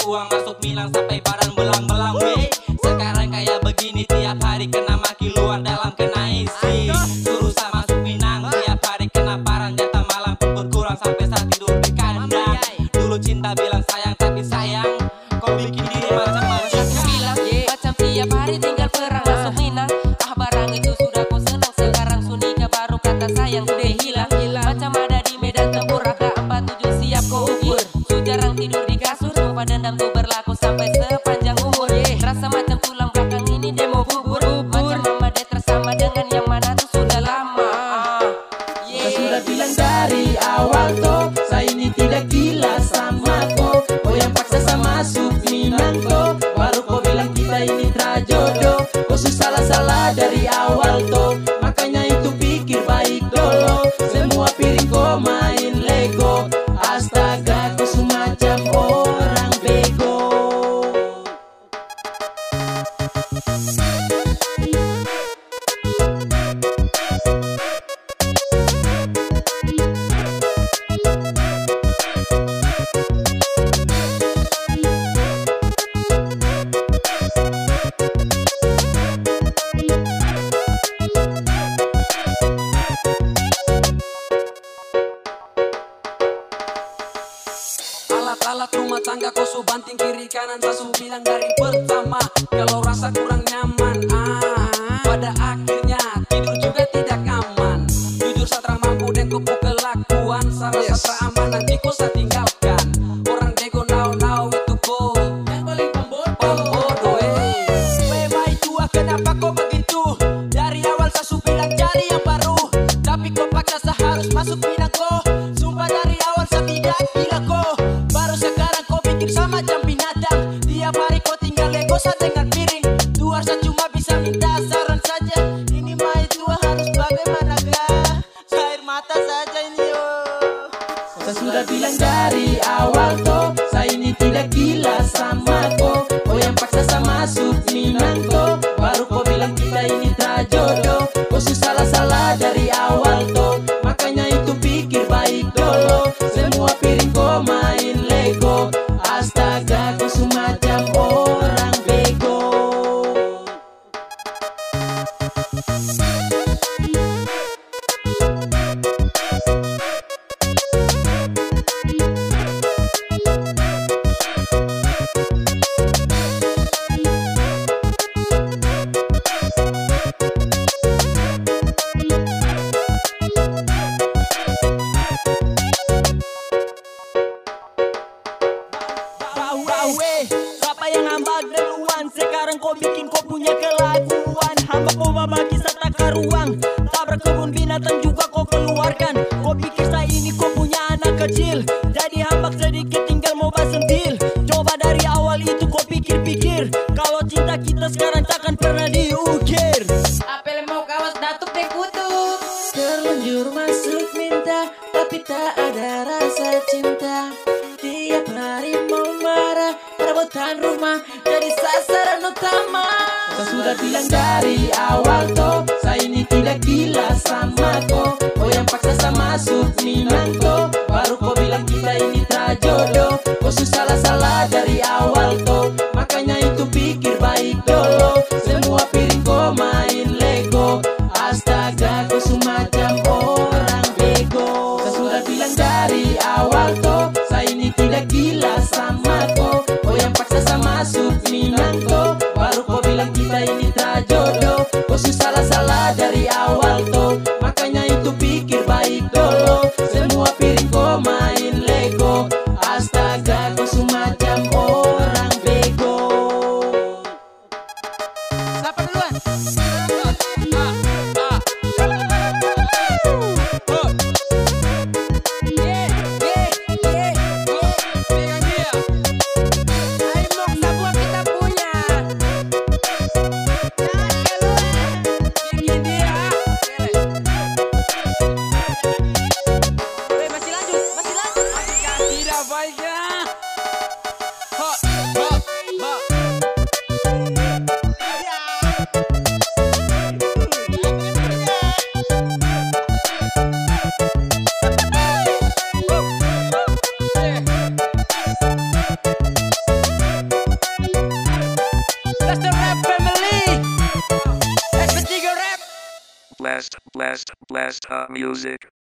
uang masuk Milan sampai badan belang-belang weh. Sekarang kayak begini tiap hari kena maki luar dalam kena isi. Suruh saya masuk Minang tiap hari kena parang jatah malam pun berkurang sampai saat tidur di kandang. Dulu cinta bilang sayang tapi sayang kau bikin diri macam-macam. Bilang macam tiap hari tinggal perang masuk Minang. Ah barang itu sudah kau senang. Sekarang Sunika baru kata sayang udah hilang. Macam ada di medan tempur ada 47 siap kau ukur. Su jarang tidur di kasur. Sumpah dendam tuh berlaku sampai sepanjang umur. Rasa macam tulang belakang ini demo bubur. Macam mama detra sama dengan yang mana tuh sudah lama. Saya sudah bilang dari awal toh, saya ini tidak gila sama kau. Kau yang paksa saya masuk Minang toh, baru kau bilang kita ini trajodoh. Kau salah-salah dari awal toh, makanya itu pikir baik dulu. Semua piring kau main Lego, astaga kau semacam orang bego. Alat-alat rumah tangga kau su banting kiri kanan. Saya su bilang dari pertama kalau rasa kurang nyaman, pada akhirnya tidur juga tidak aman. Jujur saya tak mampu dan kupu kelakuan. Saya rasa tak aman nanti kau saya tinggalkan. Orang bego now itu kau yang paling pembodoh. Memang itu kenapa kau begitu? Dari awal saya su bilang cari yang baru, tapi kau paksa saya harus masuk Minang kau. Sumpah dari awal saya tidak gila kau. Baru sekarang kau bikin sama macam binatang. Tiap hari kau tinggal Lego saya dengan piring. Luar saya cuma bisa minta saran saja. Ini mah itu harus bagaimana kah? Air mata saja ini yo. Saya sudah bilang dari awal toh, saya ini tidak gila sama kau. Kau yang paksa saya masuk Minang toh, baru kau bilang kita ini trajodoh. Kau salah-salah dari awal toh, makanya itu pikir baik dulu. Semua piring kau main Lego, astaga kau semacam orang bego. Siapa yang ngambak duluan? Sekarang kau bikin kau punya kelakuan. Hamba kau babaki serta karuang. Tabrak kebun binatang juga kau keluarkan. Kau pikir saya ini kau punya anak kecil, jadi hambak sedikit tinggal mau basentil. Coba dari awal itu kau pikir-pikir, kalau cinta kita sekarang takkan pernah diukir. Apel mau kawas datuk deh kutub. Terlanjur masuk minta, tapi tak ada rasa cinta. Tiap hari mau marah, perebutan rumah jadi sasaran utama. Saya sudah bilang dari awal toh, saya ini tidak gila sama kau. Kau yang paksa saya masuk Minang toh, baru kau bilang kita ini trajodoh. Kau salah-salah dari awal toh, makanya itu pikir baik dulu. Semua piring kau main Lego, astaga kau semacam orang bego. Saya sudah bilang dari awal toh, saya ini tidak gila sama kau. Kau yang paksa saya masuk Minang toh, baru kau bilang kita ini trajodoh. Kau salah-salah dari awal toh, makanya itu pikir baik dulu. Semua piring kau main Lego, astaga kau semacam orang bego. Siapa duluan? blast music.